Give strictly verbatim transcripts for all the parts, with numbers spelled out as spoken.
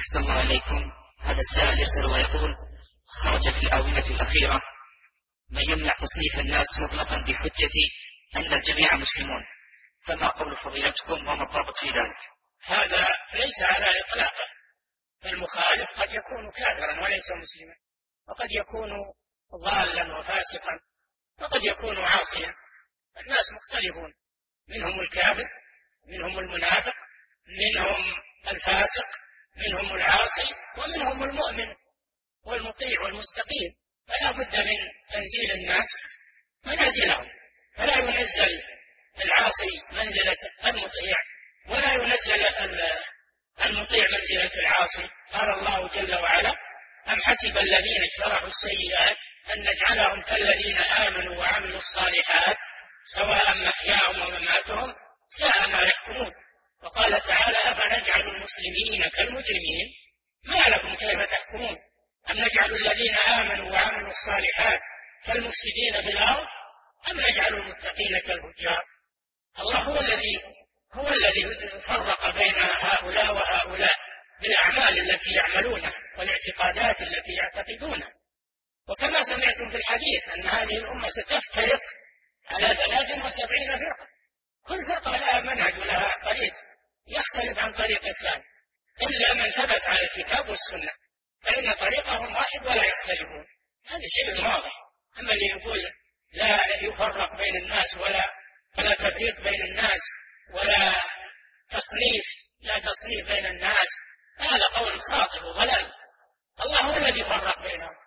أحسن الله عليكم. هذا السائل يسأل ويقول: خرج في الآونة الأخيرة من يمنع تصنيف الناس مطلقا بحجة أن الجميع مسلمون، فما قول فضيلتكم وما الضابط في ذلك؟ هذا ليس على إطلاقه، المخالف قد يكون كافرا وليس مسلما، وقد يكون ضالا وفاسقا، وقد يكون عاصيا. الناس مختلفون، منهم الكافر، منهم المنافق، منهم الفاسق، منهم العاصي، ومنهم المؤمن والمطيع والمستقيم. فلا بد من تنزيل الناس منازلهم، فلا ينزل العاصي منزلة المطيع، ولا ينزل المطيع منزلة العاصي. قال الله جل وعلا: أم حسب الذين اجترحوا السيئات أن نجعلهم كالذين آمنوا وعملوا الصالحات سواء محياهم ومماتهم ساء ما يحكمون. وقال تعالى: أفنجعل المسلمين كالمجرمين ما لكم كيف تحكمون أم نجعل الذين آمنوا وعملوا الصالحات كالمفسدين في الأرض أم نجعل المتقين كالفجار. الله هو الذي هو الذي فرق بين هؤلاء وهؤلاء بالأعمال التي يعملونها والاعتقادات التي يعتقدونها. وكما سمعتم في الحديث أن هذه الأمة ستفترق على ثلاث وسبعين فرقة، كل فرقة لها منهج ولها طريق يختلف عن طريق الثاني، إلا من ثبت على الكتاب والسنة فإن طريقهم واحد ولا يختلفون. هذا شيء واضح. أما اللي يقول لا يفرق بين الناس ولا ولا تفريق بين الناس ولا تصنيف لا تصنيف بين الناس، هذا قول خاطئ وضلال. الله هو الذي فرق بينهم،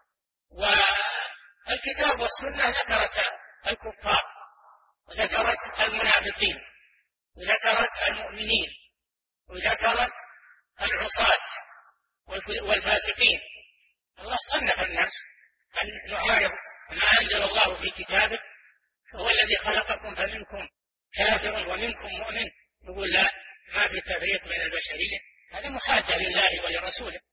والكتاب والسنة ذكرت الكفار وذكرت المنافقين وذكرت المؤمنين وذكرت العصاة والفاسقين. الله صنف الناس أن نعارض ما أنزل الله في كتابه، هو الذي خلقكم فمنكم كافر ومنكم مؤمن، نقول لا، ما في تفريق بين البشرية، هذا محادة لله ولرسوله.